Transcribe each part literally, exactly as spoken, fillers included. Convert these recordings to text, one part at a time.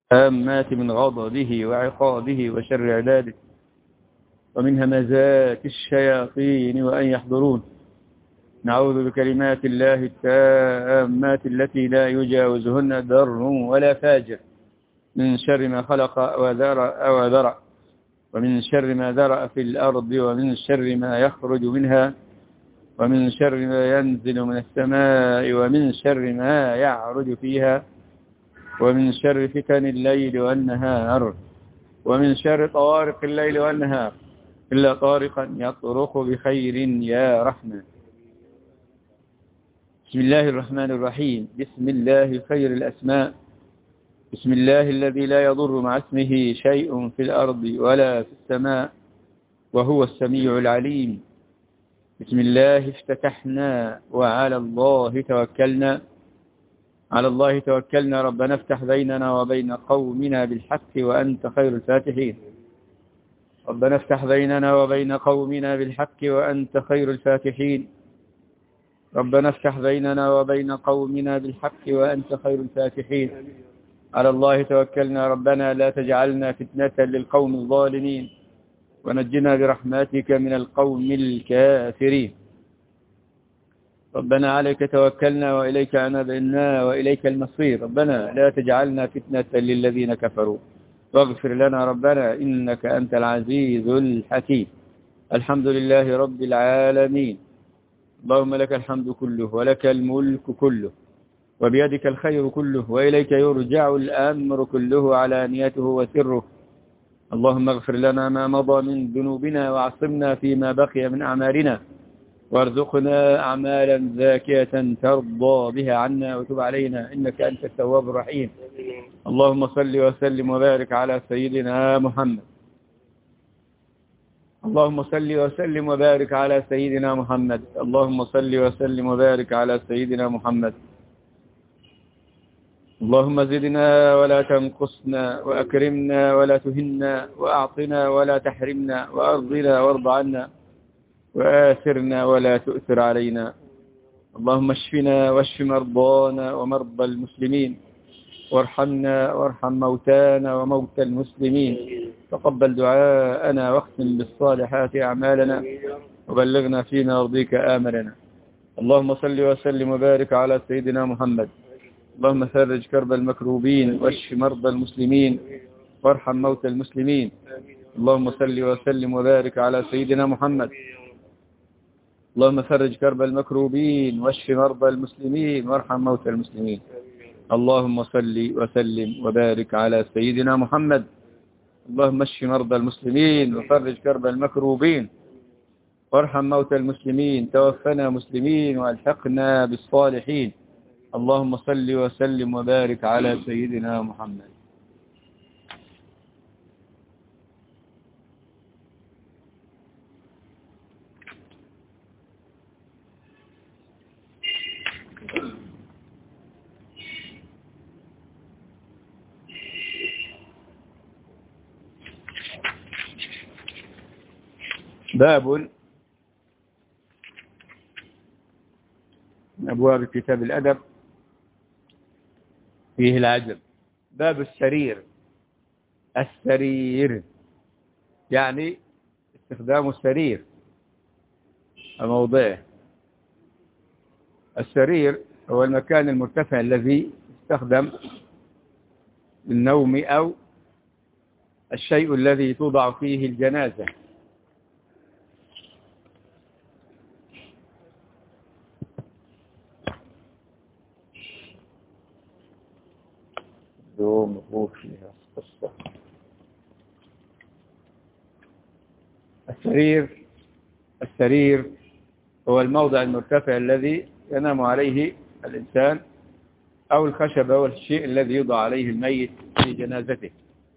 التامات من غضبه وعقابه وشر عباده ومن همزات الشياطين وأن يحضرون. نعوذ بكلمات الله التامات التي لا يجاوزهن بر ولا فاجر من شر ما خلق وذرأ وذرأ ومن شر ما ذرأ في الأرض ومن شر ما يخرج منها ومن شر ما ينزل من السماء ومن شر ما يعرج فيها ومن شر فتن الليل والنهار ومن شر طوارق الليل والنهار إلا طارقا يطرق بخير يا رحمن. بسم الله الرحمن الرحيم. بسم الله خير الأسماء. بسم الله الذي لا يضر مع اسمه شيء في الأرض ولا في السماء وهو السميع العليم. بسم الله افتتحنا وعلى الله توكلنا. على الله توكلنا ربنا افتح بيننا وبين قومنا بالحق وأنت خير الفاتحين. ربنا افتح بيننا وبين قومنا بالحق وأنت خير الفاتحين. ربنا افتح بيننا وبين قومنا بالحق وأنت خير الفاتحين. على الله توكلنا ربنا لا تجعلنا فتنة للقوم الظالمين ونجنا برحمتك من القوم الكافرين. ربنا عليك توكلنا وإليك أنبنا وإليك المصير. ربنا لا تجعلنا فتنة للذين كفروا واغفر لنا ربنا إنك أنت العزيز الحكيم. الحمد لله رب العالمين. اللهم لك الحمد كله ولك الملك كله وبيدك الخير كله وإليك يرجع الأمر كله علانيته وسره. اللهم اغفر لنا ما مضى من ذنوبنا وعصمنا فيما بقي من أعمالنا وارزقنا أعمالا زاكية ترضى بها عنا وتب علينا إنك أنت التواب الرحيم. اللهم صل وسلم وبارك على سيدنا محمد. اللهم صل وسلم وبارك على سيدنا محمد. اللهم صل وسلم وبارك على سيدنا محمد. اللهم زدنا ولا تنقصنا وأكرمنا ولا تهنا وأعطنا ولا تحرمنا وأرضنا وارض عنا وآثرنا ولا تؤثر علينا. اللهم اشفنا واشف مرضانا ومرضى المسلمين وارحمنا وارحم موتانا وموتى المسلمين. تقبل دعاءنا واختم بالصالحات أعمالنا وبلغنا فيما يرضيك آملنا. اللهم صل وسلم وبارك على سيدنا محمد. اللهم فرج كرب المكروبين واشف مرضى المسلمين وارحم موتى المسلمين. اللهم صل وسلم وبارك على سيدنا محمد. اللهم فرج كرب المكروبين واشف مرضى المسلمين وارحم موتى المسلمين. اللهم صل وسلم وبارك على سيدنا محمد. اللهم اشف مرضى المسلمين وفرج كرب المكروبين وارحم موتى المسلمين. توفنا مسلمين والحقنا بالصالحين. اللهم صل وسلم وبارك على سيدنا محمد. باب من أبواب كتاب الأدب فيه العجب. باب السرير. السرير يعني استخدام السرير موضعه. السرير هو المكان المرتفع الذي يستخدم للنوم أو الشيء الذي توضع فيه الجنازة. السرير السرير هو الموضع المرتفع الذي ينام عليه الإنسان أو الخشب أو الشيء الذي يوضع عليه الميت في جنازته.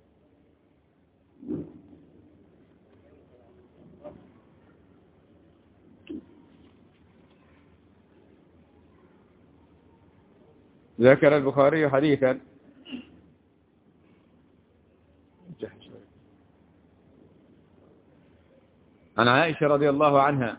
ذكر البخاري حديثا عن عائشة رضي الله عنها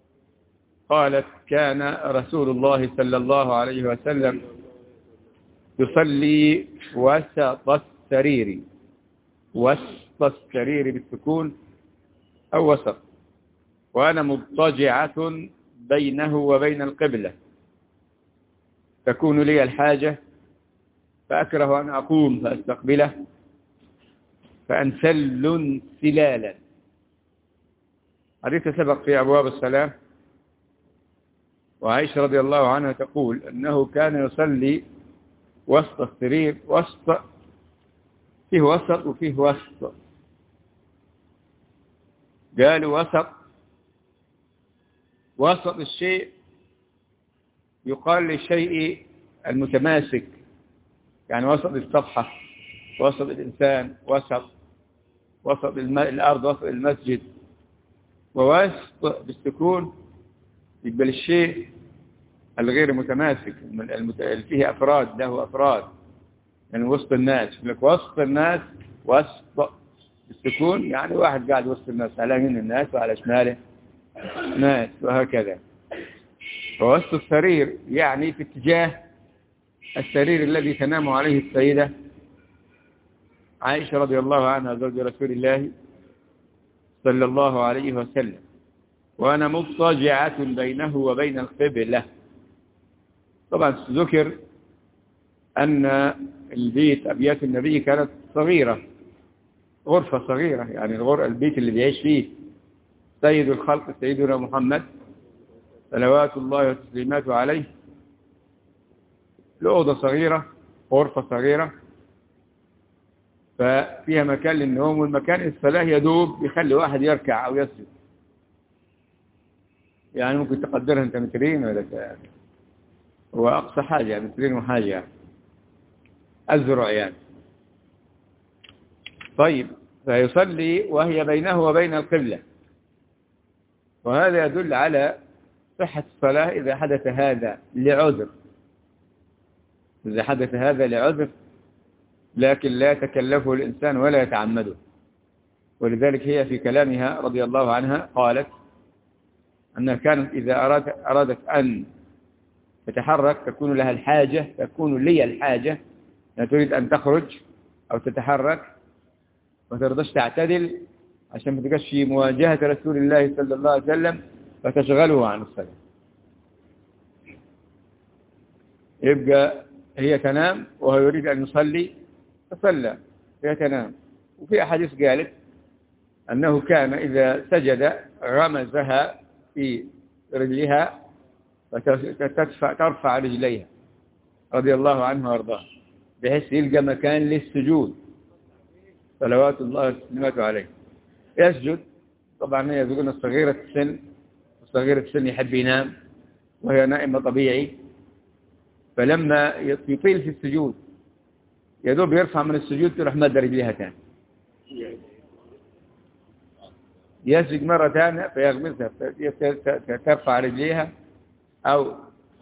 قالت: كان رسول الله صلى الله عليه وسلم يصلي وسط السرير، وسط السرير بالسكون أو وسط، وأنا مضطجعة بينه وبين القبلة، تكون لي الحاجة فأكره أن أقوم فأستقبله، فأنسل انسلالا. حديث سبق في أبواب الصلاة، وعائشة رضي الله عنها تقول أنه كان يصلي وسط السرير، وسط فيه وسط وفيه وسط، قالوا وسط وسط الشيء يقال للشيء المتماسك، يعني وسط الصفحة، وسط الإنسان، وسط وسط الأرض، وسط المسجد. ووسط بالسكون يقبل الشيء الغير متماسك اللي فيه أفراد، له أفراد، يعني وسط الناس، لك وسط الناس وسط بالسكون، يعني واحد قاعد وسط الناس، على يمين الناس وعلى شماله ناس، وهكذا. ووسط السرير يعني في اتجاه السرير الذي تنام عليه السيدة عائشة رضي الله عنها زوج رسول الله صلى الله عليه وسلم، وأنا مضطجعة بينه وبين القبلة. طبعا ذكر أن البيت أبيات النبي كانت صغيرة، غرفة صغيرة، يعني الغرفة البيت اللي بيعيش فيه سيد الخلق سيدنا محمد صلوات الله وتسليماته عليه، الأوضة صغيرة، غرفة صغيرة، ففيها مكان للنوم، والمكان الصلاة يدوب يخلي واحد يركع أو يسجد، يعني ممكن تقدرها أنت مترين ولا هو أقصى حاجة يعني مترين وحاجة يعني. الزرع يعني. طيب، فيصلي وهي بينه وبين القبلة، وهذا يدل على صحة الصلاة إذا حدث هذا لعذر، إذا حدث هذا لعذر، لكن لا يتكلفه الإنسان ولا يتعمده. ولذلك هي في كلامها رضي الله عنها قالت أنها كانت إذا أراد أرادت أن تتحرك تكون لها الحاجة، تكون لي الحاجة، لا تريد أن تخرج أو تتحرك وترضاش تعتدل عشان ما تبقاش في مواجهة رسول الله صلى الله عليه وسلم فتشغله عن الصلاة. يبقى هي تنام وهو يريد أن يصلي فصلى، هي تنام. وفي أحاديث قالت أنه كان إذا سجد غمزها في رجلها فترفع رجليها رضي الله عنه وارضاه، بحيث يلقى مكان للسجود صلوات الله وسلامته عليه. يسجد، طبعا هي يقولون صغيرة السن، صغيرة السن يحب ينام وهي نائمة طبيعي، فلما يطيل في السجود يدوب يرفع من السجود تروح مد رجليها تاني، يسجد مرة ثانية فيغمزها ترفع رجليها أو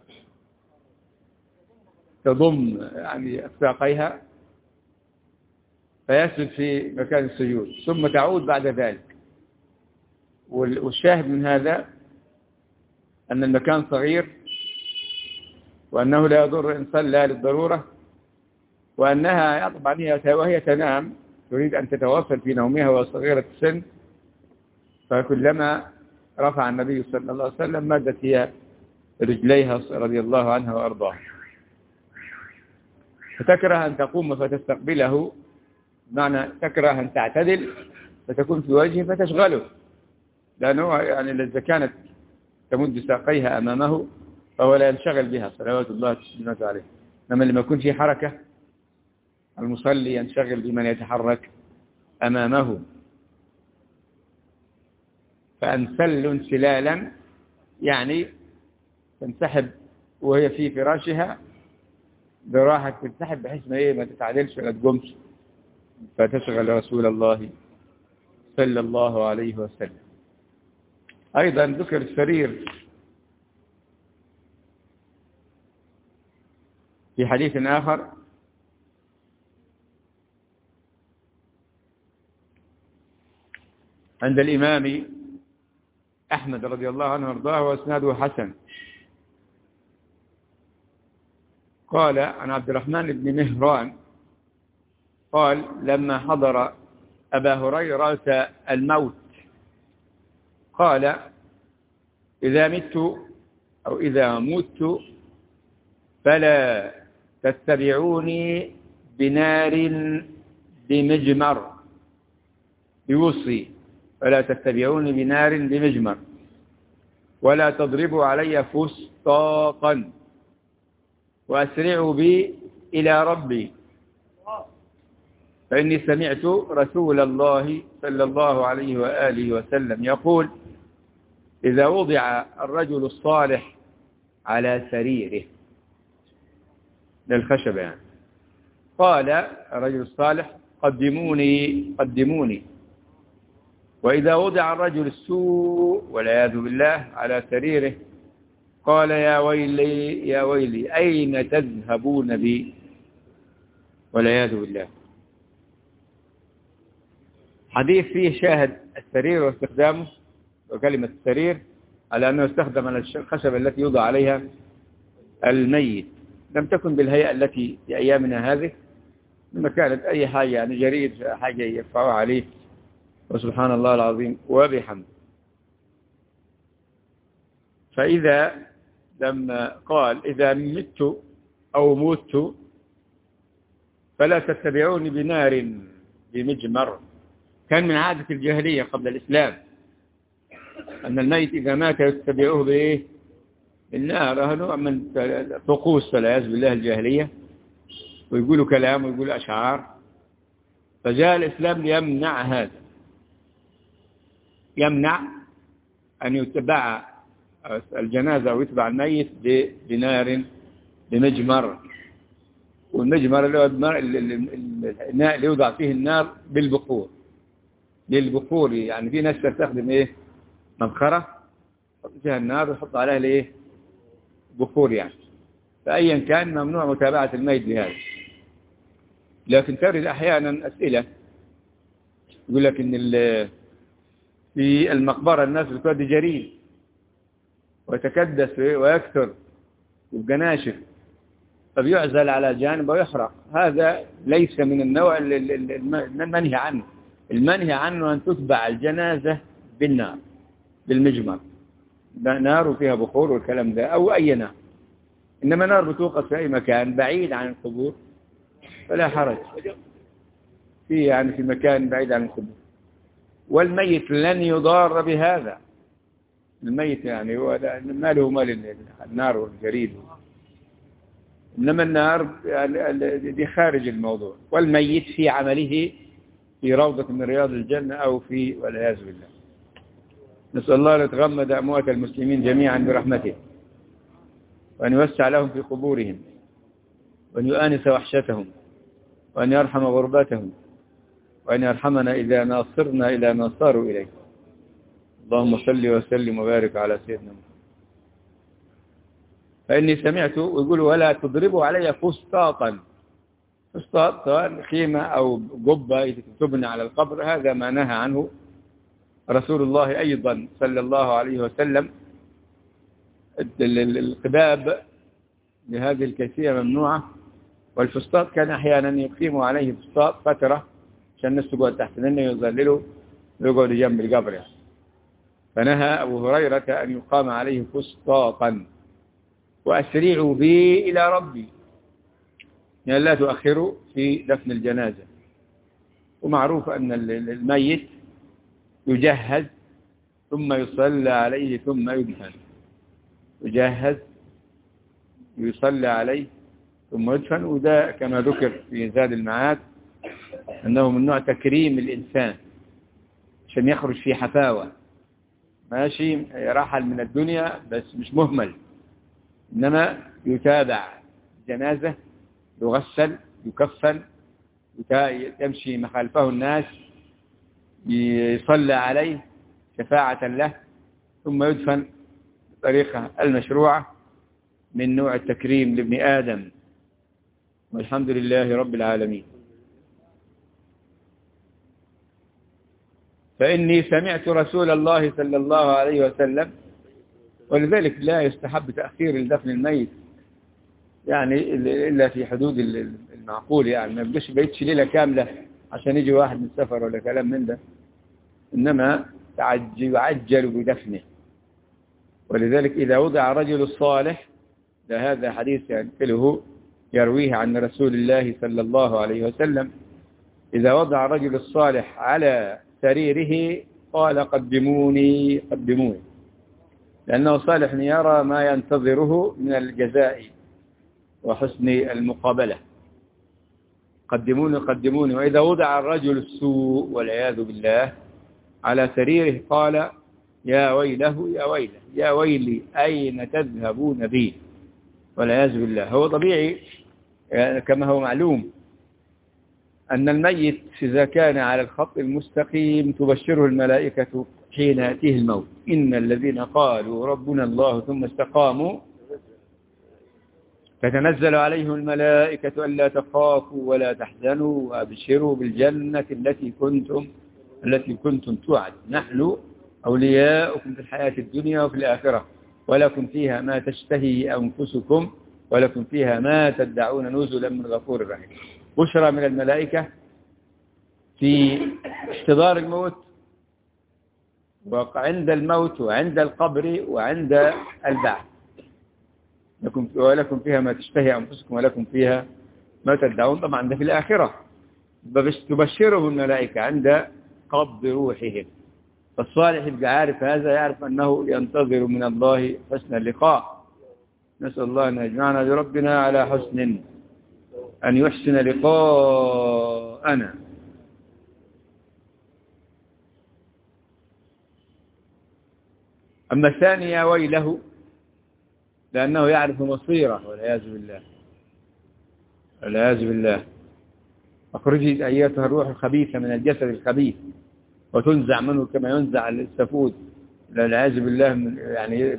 تضم يعني ساقيها فيسجد في مكان السجود، ثم تعود بعد ذلك. والشاهد من هذا أن المكان صغير، وأنه لا يضر إن صلى للضرورة، وأنها طبعا وهي تنام تريد أن تتواصل في نومها وصغيرة السن، فكلما رفع النبي صلى الله عليه وسلم مدت هي رجليها رضي الله عنها وأرضاها. فتكره أن تقوم فتستقبله، معنى تكره أن تعتدل فتكون في وجهه فتشغله، لأنه يعني إذا كانت تمد ساقيها أمامه فهو لا ينشغل بها صلوات الله وسلامته عليه. إنما لما يكون في حركة المصلي ينشغل بمن يتحرك أمامه. فأنسل انسلالا يعني تنسحب وهي في فراشها براحة، تنسحب بحيث ما ايه ما تتعدلش ولا تقومش فتشغل رسول الله صلى الله عليه وسلم. أيضا ذكر السرير في حديث آخر عند الإمام أحمد رضي الله عنه وارضاه واسناده حسن، قال عن عبد الرحمن بن مهران قال لما حضر أبا هريرة الموت قال إذا مت أو إذا مت فلا تتبعوني بنار بمجمر، يوصي فلا تتبعوني بنار بمجمر، ولا تضربوا علي فسطاطا، وأسرعوا بي إلى ربي، فإني سمعت رسول الله صلى الله عليه وآله وسلم يقول إذا وضع الرجل الصالح على سريره، للخشب يعني، قال الرجل الصالح قدموني قدموني، وإذا وضع الرجل السوء والعياذ بالله على سريره قال يا ويلي يا ويلي أين تذهبون بي والعياذ بالله. حديث فيه شاهد السرير واستخدامه وكلمة السرير على أنه استخدم الخشبة التي يوضع عليها الميت، لم تكن بالهيئة التي في أيامنا هذه، لما كانت أي حاجة يعني جريد حاجة يرفعوها عليه، وسبحان الله العظيم وبحمده. فإذا لما قال إذا مت أو مت فلا تتبعوني بنار بمجمر، كان من عادة الجاهلية قبل الإسلام أن الميت إذا مات يتبعوه بإيه؟ بالنار. هذا نوع من طقوس والعياذ بالله الجاهلية، ويقولوا كلام ويقولوا أشعار. فجاء الإسلام ليمنع هذا، يمنع أن يتبع الجنازة أو يتبع الميت بنار بمجمر. والمجمر اللي هو الإناء اللي يوضع فيه النار بالبخور، للبخور يعني. في ناس تستخدم إيه؟ مبخرة يحط فيها النار ويحط عليها لإيه؟ بخور يعني. فأيا كان ممنوع متابعة الميت بهذا. لكن ترد أحيانا أسئلة يقول لك إن في المقبرة الناس بتودي جريد ويتكدس ويكثر ويبقى ناشف، فبيعزل على جانب ويحرق. هذا ليس من النوع المنهي عنه. المنهي عنه أن تتبع الجنازة بالنار بالمجمر، نار فيها بخور والكلام ده، أو أي نار. إنما نار بتوقف في أي مكان بعيد عن القبور فلا حرج في يعني في مكان بعيد عن القبور. والميت لن يضار بهذا. الميت يعني هو ما له مال النار والجريد، إنما النار يعني دي خارج الموضوع. والميت في عمله في روضة من رياض الجنة أو في والعياذ بالله. نسأل الله أن يتغمد أموات المسلمين جميعا برحمته، وأن يوسع لهم في قبورهم، وأن يؤانس وحشتهم، وأن يرحم غربتهم، وأن يرحمنا إذا ناصرنا إلى ما صاروا إليه. اللهم صل وسلم وبارك على سيدنا محمد. فإني سمعت ويقول ولا تضربوا علي فسطاطا. فسطاط سواء خيمة أو قبة تبنى على القبر، هذا ما نهى عنه رسول الله أيضا صلى الله عليه وسلم. القباب لهذه الكيفية ممنوعة. والفسطاط كان أحيانا يقيموا عليه فسطاط فترة عشان الناس تقعد تحت منه يظللوا ويقعدوا جنب القبر يعني. فنهى أبو هريرة أن يقام عليه فسطاطا. وأسرعوا بي إلى ربي، يعني لا تؤخروا في دفن الجنازة. ومعروف أن الميت يجهز ثم يصلى عليه ثم يدفن. يجهز يصلى عليه ثم يدفن. وده كما ذكر في زاد المعاد أنه من نوع تكريم الإنسان عشان يخرج في حفاوة، ماشي يرحل من الدنيا بس مش مهمل، إنما يتابع جنازة، يغسل، يكفن، يمشي مخالفه الناس، يصلى عليه شفاعة له، ثم يدفن بطريقة المشروعة من نوع التكريم لابن آدم. والحمد لله رب العالمين. فإني سمعت رسول الله صلى الله عليه وسلم. ولذلك لا يستحب تأخير الدفن الميت يعني إلا في حدود المعقول، يعني ما بقاش بيتش ليلة كاملة عشان يجي واحد من السفر ولا كلام من ده، إنما يعجل بدفنه. ولذلك إذا وضع رجل الصالح، هذا حديث ينقله يرويه عن رسول الله صلى الله عليه وسلم، إذا وضع رجل الصالح على سريره قال قدموني قدموني، لأنه صالح يرى ما ينتظره من الجزاء وحسن المقابلة. قدموني قدموني. وإذا وضع الرجل السوء والعياذ بالله على سريره قال يا ويله يا ويله يا ويلي أين تذهبون بي، والعياذ بالله. هو طبيعي يعني كما هو معلوم أن الميت إذا كان على الخط المستقيم تبشره الملائكة حين يأتيه الموت، إن الذين قالوا ربنا الله ثم استقاموا فتنزل عليهم الملائكة ألا تخافوا ولا تحزنوا وأبشروا بالجنة التي كنتم التي كنتم توعد، نحن أولياؤكم في الحياة الدنيا وفي الآخرة ولكم فيها ما تشتهي أنفسكم ولكم فيها ما تدعون نزلا من غفور رحيم. بشرى من الملائكة في احتضار الموت وعند الموت وعند القبر وعند البعث، لكم ولكم فيها ما تشتهي أنفسكم ولكم فيها ما تدعون. طبعا ده في الآخرة تبشرهم الملائكة عند قبض روحهم. فالصالح يبقى عارف هذا، يعرف أنه ينتظر من الله حسن اللقاء. نسأل الله أن يجمعنا بربنا على حسن، أن يحسن لقاءنا. أما الثاني يا ويله لأنه يعرف مصيره والعياذ بالله والعياذ بالله. أخرجي أيتها الروح الخبيثة من الجسد الخبيث وتنزع منه كما ينزع السفود والعياذ بالله. من يعني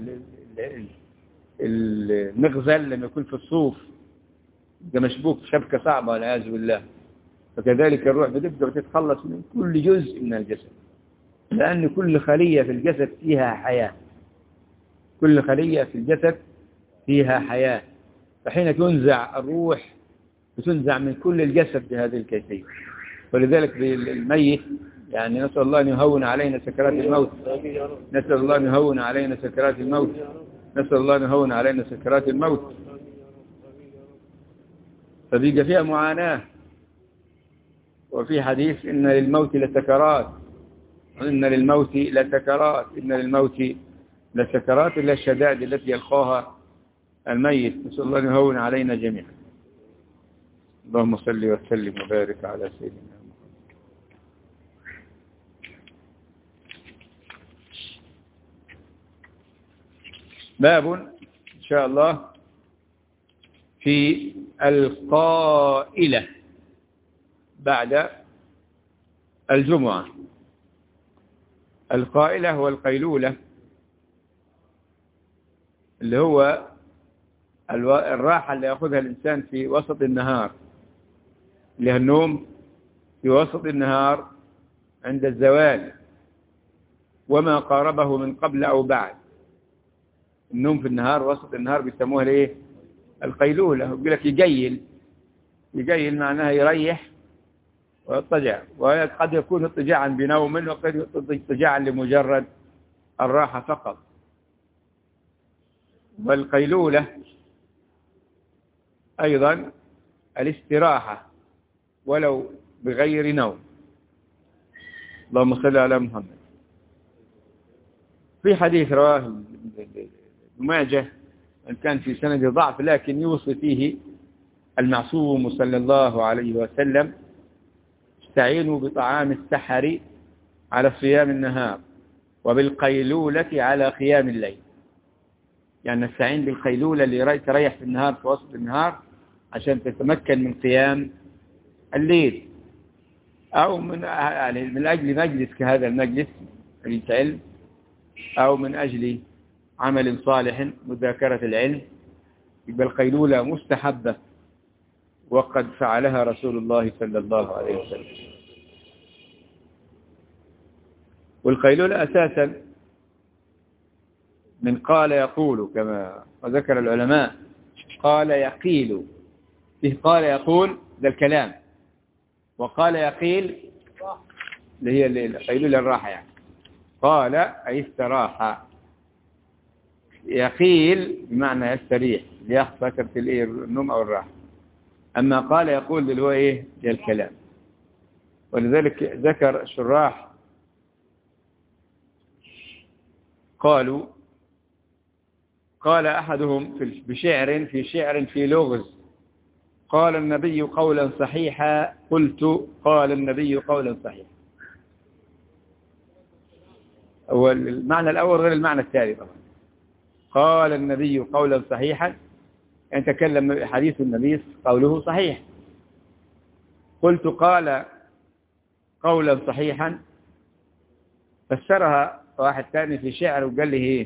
المغزل لما يكون في الصوف ده مشبوك شبكة صعبة والعياذ بالله، فكذلك الروح بتبدأ تتخلص من كل جزء من الجسد، لأن كل خلية في الجسد فيها حياة، كل خلية في الجسد فيها حياة. فحين تنزع الروح بتنزع من كل الجسد بهذه الكيفية. ولذلك الميت يعني نسأل الله أن يهون علينا سكرات الموت، نسأل الله أن يهون علينا سكرات الموت، نسأل الله أن يهون علينا سكرات الموت. فبيجي فيها معاناة. وفي حديث إن للموت لسكرات، إن للموت لسكرات، إن للموت لسكرات إلا الشدائد التي يلقاها الميت. نسأل الله أن يهون علينا جميعا. اللهم صل وسلم وبارك على سيدنا محمد. باب إن شاء الله في القائلة بعد الجمعة. القائلة والقيلولة اللي هو الراحة اللي يأخذها الإنسان في وسط النهار، اللي هي النوم في وسط النهار عند الزوال وما قاربه من قبل أو بعد. النوم في النهار وسط النهار بيسموها ليه؟ القيلولة. يقول لك يجيل، يجيل معناها يريح ويضطجع، وقد يكون اضطجاعا بنوم وقد يكون اضطجاعا لمجرد الراحة فقط. والقيلولة أيضا الاستراحة ولو بغير نوم. اللهم صل على محمد. في حديث رواه ابن ماجه إن كان في سند ضعف لكن يوصي فيه المعصوم صلى الله عليه وسلم: استعينوا بطعام السحر على صيام النهار وبالقيلولة على قيام الليل. يعني نستعين بالقيلولة اللي تريح في النهار في وسط النهار عشان تتمكن من قيام الليل، أو من يعني من أجل مجلس كهذا المجلس مجلس علم، أو من أجل عمل صالح مذاكرة العلم. يبقى القيلولة مستحبة وقد فعلها رسول الله صلى الله عليه وسلم. والقيلولة أساسا من قال يقول كما ذكر العلماء، قال يقيل، فيه قال يقول ده الكلام، وقال يقيل اللي هي القيلولة الراحة يعني. قال أي استراحة، يقيل بمعنى يستريح ليأخذ فترة الإيه النوم أو الراحة. أما قال يقول اللي هو إيه ده الكلام. ولذلك ذكر الشراح قالوا قال أحدهم بشعر في شعر في لغز قال النبي قولا صحيحا، قلت قال النبي قولا صحيحا. هو المعنى الأول غير المعنى الثاني طبعا. قال النبي قولا صحيحا أن تكلم حديث النبي قوله صحيح. قلت قال قولا صحيحا، فسرها واحد ثاني في شعر وقال لي ايه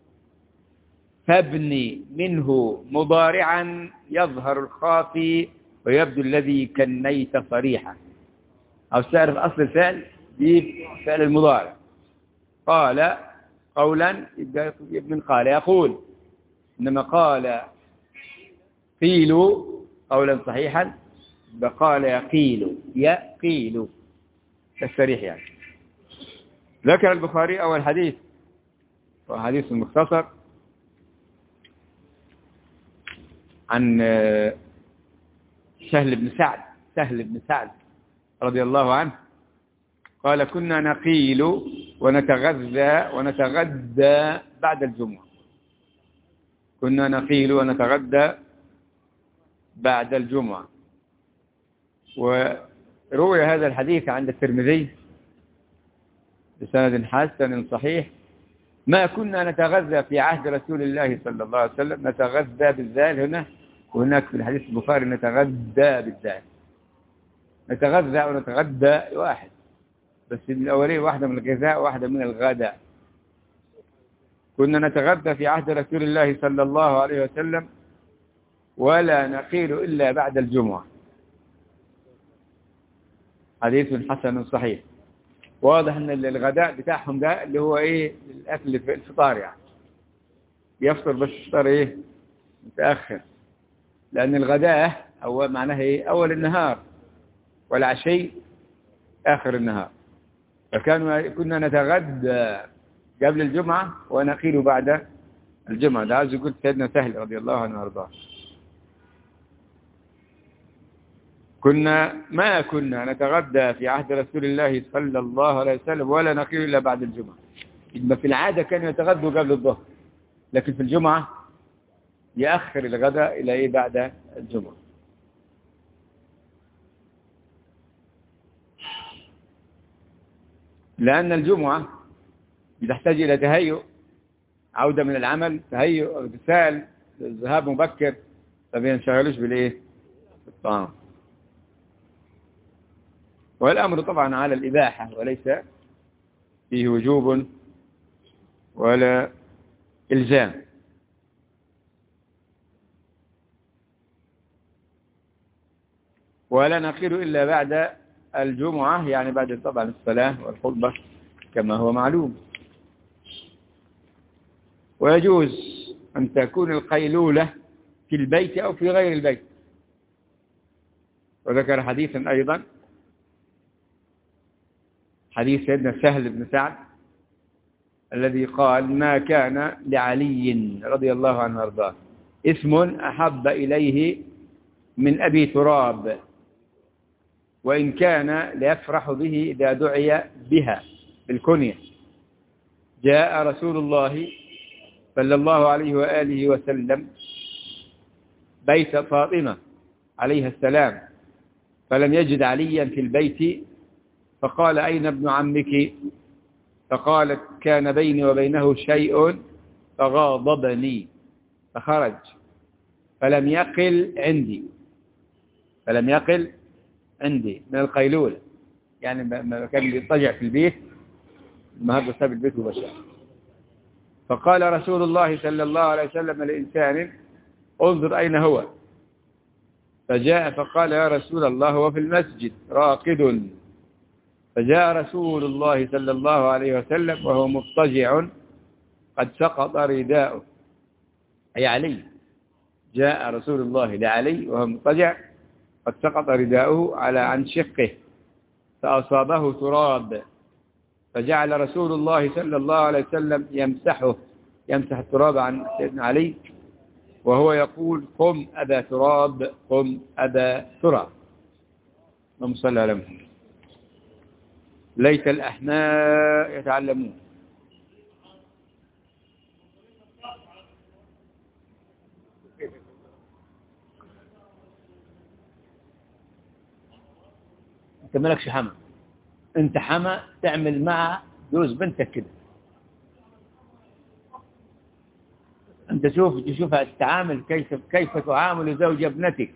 فابني منه مضارعا يظهر الخافي ويبدو الذي كنيت صريحا. أو تعرف أصل الفعل بفعل المضارع. قال قولا من قال يقول، إنما قال قيل قولا صحيحا بقال يقيل يقيل كالصريح يعني. ذكر البخاري أول حديث وحديث مختصر عن سهل بن سعد سهل بن سعد رضي الله عنه قال كنا نقيل ونتغذى ونتغدى بعد الجمعة. كنا نقيل ونتغدى بعد الجمعة. وروي هذا الحديث عند الترمذي بسند حسن صحيح. ما كنا نتغذى في عهد رسول الله صلى الله عليه وسلم، نتغذى بالذال هنا، وهناك في الحديث البخاري نتغدى بالذال. نتغذى ونتغدى واحد، بس الأولية واحدة من الغذاء واحدة من الغداء. كنا نتغدى في عهد رسول الله صلى الله عليه وسلم ولا نقيل إلا بعد الجمعة. حديث حسن صحيح. واضح ان الغداء بتاعهم ده اللي هو ايه الاكل في الفطار يعني، يفطر بس الفطار ايه متاخر، لان الغداء هو معناه ايه اول النهار والعشي اخر النهار. فكانوا كنا نتغدى قبل الجمعه ونقيل بعد الجمعه. ده عايز يقول سيدنا سهل رضي الله عنه وارضاه. كنا ما كنا نتغدى في عهد رسول الله صلى الله عليه وسلم ولا نقيل إلا بعد الجمعة. إذا في العادة كانوا يتغدوا قبل الظهر، لكن في الجمعة يأخر الغداء إلى إيه بعد الجمعة. لأن الجمعة تحتاج إلى تهيؤ، عودة من العمل، تهيؤ اغتسال، الذهاب مبكر، فما ينشغلوش بالإيه بالطعام. والأمر طبعا على الإباحة وليس فيه وجوب ولا إلزام. ولا نقيل إلا بعد الجمعة، يعني بعد طبعا الصلاة والخطبة كما هو معلوم. ويجوز أن تكون القيلولة في البيت أو في غير البيت. وذكر حديثا أيضا حديث سيدنا سهل بن سعد الذي قال ما كان لعلي رضي الله عنه وارضاه اسم أحب إليه من أبي تراب، وإن كان ليفرح به إذا دعي بها بالكنية. جاء رسول الله صلى الله عليه وآله وسلم بيت فاطمة عليها السلام فلم يجد عليا في البيت، فقال أين ابن عمك؟ فقالت كان بيني وبينه شيء فغاضبني فخرج فلم يقل عندي فلم يقل عندي من القيلولة، يعني ما كان يضطجع في البيت النهارده ساب البيت وبشر. فقال رسول الله صلى الله عليه وسلم لإنسان انظر أين هو، فجاء فقال يا رسول الله هو في المسجد راقد. فجاء رسول الله صلى الله عليه وسلم وهو مضطجع قد سقط رداؤه، أي علي جاء رسول الله لعلي وهو مضطجع قد سقط رداؤه على عن شقه فأصابه تراب، فجعل رسول الله صلى الله عليه وسلم يمسحه يمسح التراب عن سيدنا علي وهو يقول قم أبا تراب، قم أبا تراب. اللهم صل على محمد. ليت الأحماء يتعلمون. انت مالكش حما، انت حما تعمل مع جوز بنتك كده. انت شوف تشوف تتعامل كيف كيف تعامل زوج ابنتك.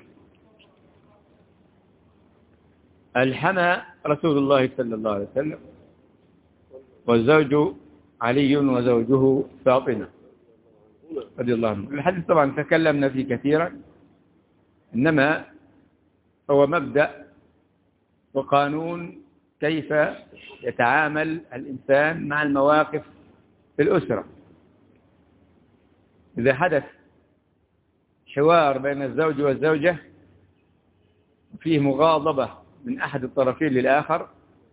الحما رسول الله صلى الله عليه وسلم، والزوج علي وزوجه فاطمة رضي الله عنه. الحديث طبعا تكلمنا فيه كثيرا، إنما هو مبدأ وقانون كيف يتعامل الإنسان مع المواقف في الأسرة. إذا حدث حوار بين الزوج والزوجة فيه مغاضبة من أحد الطرفين للآخر،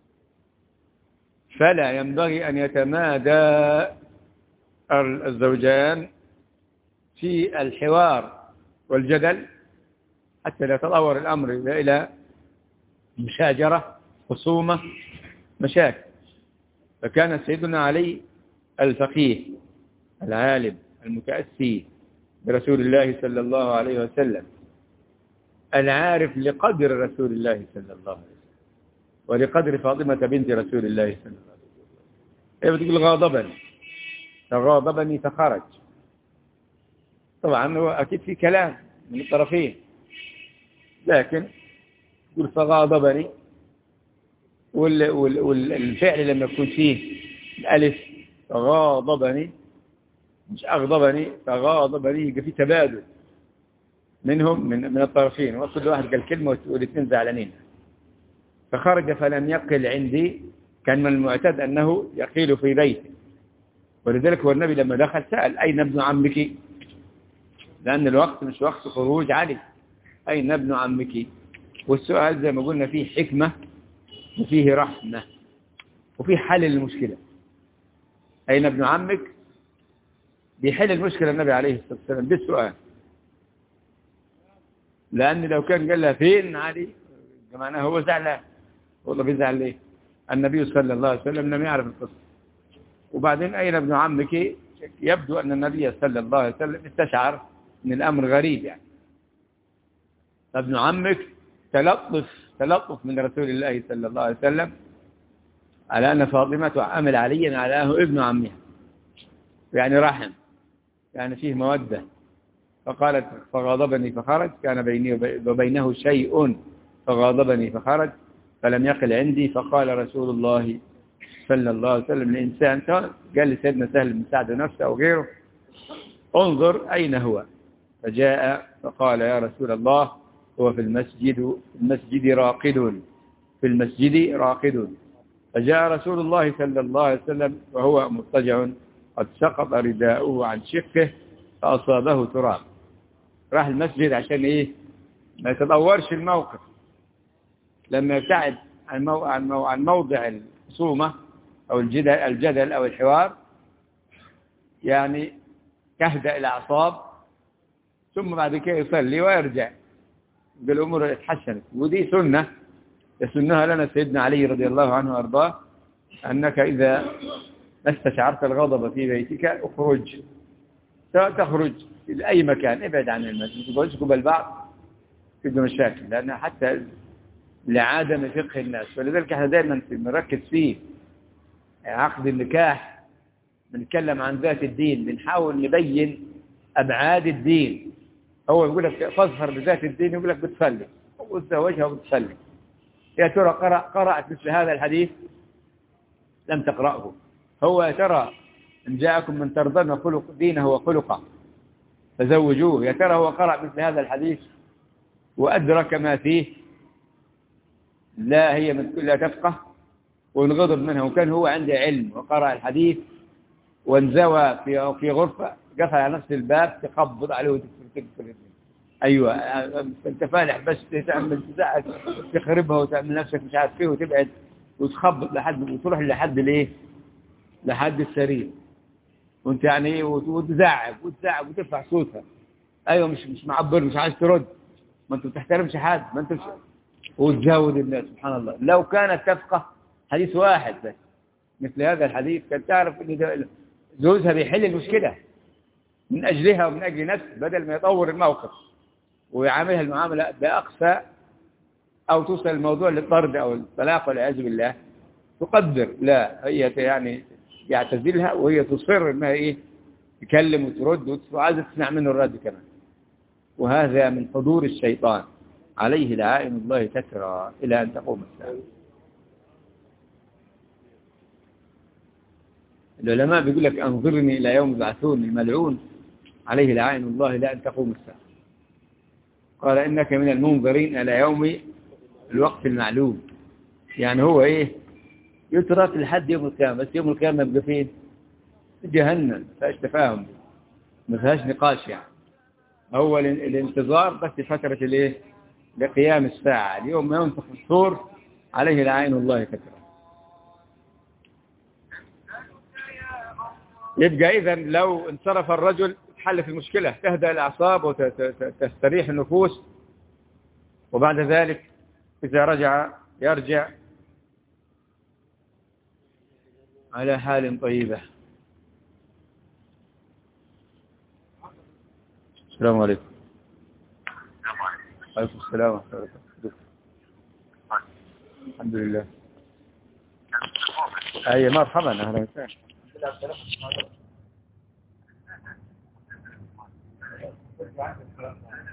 فلا ينبغي أن يتمادى الزوجان في الحوار والجدل حتى لا يتطور الأمر إلى مشاجرة، خصومة، مشاكل. فكان سيدنا علي الفقيه العالم المتأسي برسول الله صلى الله عليه وسلم، العارف لقدر رسول الله صلى الله عليه وسلم ولقدر فاطمة بنت رسول الله صلى الله عليه وسلم. هي بتقول غاضبني، فغاضبني فخرج. طبعا هو أكيد في كلام من الطرفين، لكن يقول فغاضبني، والفعل لما يكون فيه الألف فغاضبني مش أغضبني، فغاضبني يبقى في تبادل منهم من من الطرفين، وكل واحد قال كلمة والاثنين زعلانين. فخرج فلم يقل عندي، كان من المعتاد أنه يقيل في بيته، ولذلك هو النبي لما دخل سأل أين ابن عمك، لأن الوقت مش وقت خروج علي، أين ابن عمك؟ والسؤال زي ما قلنا فيه حكمة وفيه رحمة وفيه حل للمشكلة. أين ابن عمك بيحل المشكلة النبي عليه الصلاة والسلام بالسؤال، لأن لو كان قال لها فين علي معناه هو زعلان. والله بيزعل ليه؟ النبي صلى الله عليه وسلم لم يعرف القصة. وبعدين أين ابن عمك؟ يبدو أن النبي صلى الله عليه وسلم استشعر أن الأمر غريب يعني. ابن عمك تلطف تلطف من رسول الله صلى الله عليه وسلم على أن فاطمة عمل عليا على أنه ابن عمها، يعني رحم، يعني فيه مودة. فقالت فغاضبني فخرج، كان بيني وبينه شيء فغاضبني فخرج فلم يقل عندي. فقال رسول الله صلى الله عليه وسلم الإنسان، قال لسيدنا سهل بن سعد نفسه أو غيره انظر أين هو، فجاء فقال يا رسول الله هو في المسجد في المسجد راقد في المسجد راقد. فجاء رسول الله صلى الله عليه وسلم وهو مضطجع قد سقط رداؤه عن شقه فأصابه تراب. راح المسجد عشان إيه؟ ما يتطورش الموقف. لما يبتعد عن, مو... عن, مو... عن موضع الخصومة أو الجدل, الجدل أو الحوار، يعني تهدأ الأعصاب، ثم بعد كده يصلي ويرجع بالأمور اتحسنت. ودي سنة يسنها لنا سيدنا علي رضي الله عنه وأرضاه، أنك إذا استشعرت الغضب في بيتك اخرج، تخرج إلى أي مكان، ابعد عن المسجد، تقولش قبل بعض تبقى مشاكل، لأن حتى لعدم فقه الناس. ولذلك احنا دائما بنركز فيه عقد النكاح، بنتكلم عن ذات الدين، بنحاول نبين أبعاد الدين. هو يقول لك فاظفر بذات الدين، يقول لك بتصلي وتزوجها وبتصلي. يا ترى قرأ قرأت مثل هذا الحديث؟ لم تقرأه. هو يا ترى إن جاءكم من ترضون خلق دينه وخلقه فزوجوه، يا ترى هو قرأ مثل هذا الحديث وأدرك ما فيه؟ لا، هي من لا تفقه وانغضب منها. وكان هو عنده علم وقرأ الحديث وانزوى في في غرفة، قفل على نفس الباب، تقبض عليه وتكسر. أيوة أنت فالح بس تعمل تزعج تخربها وتعمل نفسك مش عارف فيه وتبعد وتخبط لحد وتروح لحد الايه لحد السرير وانت يعني ايه وتزعج وتزعج وترفع صوتها. ايوه مش مش معبر مش عايز ترد ما انت بتحترمش حد ما انت مش وتزود الناس. سبحان الله لو كانت تفقه حديث واحد بس مثل هذا الحديث كانت تعرف ان زوجها بيحل المشكلة من أجلها ومن أجل نفسه بدل ما يطور الموقف ويعاملها المعاملة بأقصى أو توصل الموضوع للطرد أو الطلاق والعياذ بالله تقدر لا هي يعني يعتزلها وهي تصر انها ايه تكلم وترد وعايزه تسمع منه الرد كمان. وهذا من حضور الشيطان عليه لعائن الله تترى الى ان تقوم الساعه. العلماء بيقول لك انظرني الى يوم يبعثون الملعون عليه لعائن الله الى ان تقوم الساعه. قال انك من المنظرين الى يوم الوقت المعلوم. يعني هو ايه يترك لحد يوم القيامة. بس يوم القيامة يبقى فين؟ جهنم ما فيهاش تفاهم ما فيهاش نقاش. يعني هو الانتظار بس فترة الايه لقيام الساعة اليوم ما ينفخ الصور عليه لعين الله كثيرا. يبقى إذا لو انصرف الرجل حل في المشكلة تهدأ الأعصاب وتستريح النفوس وبعد ذلك إذا رجع يرجع على حال طيبة. السلام عليكم. عليكم السلام ورحمة الله وبركاته. الحمد لله. أي مرحبا أهلا وسهلا.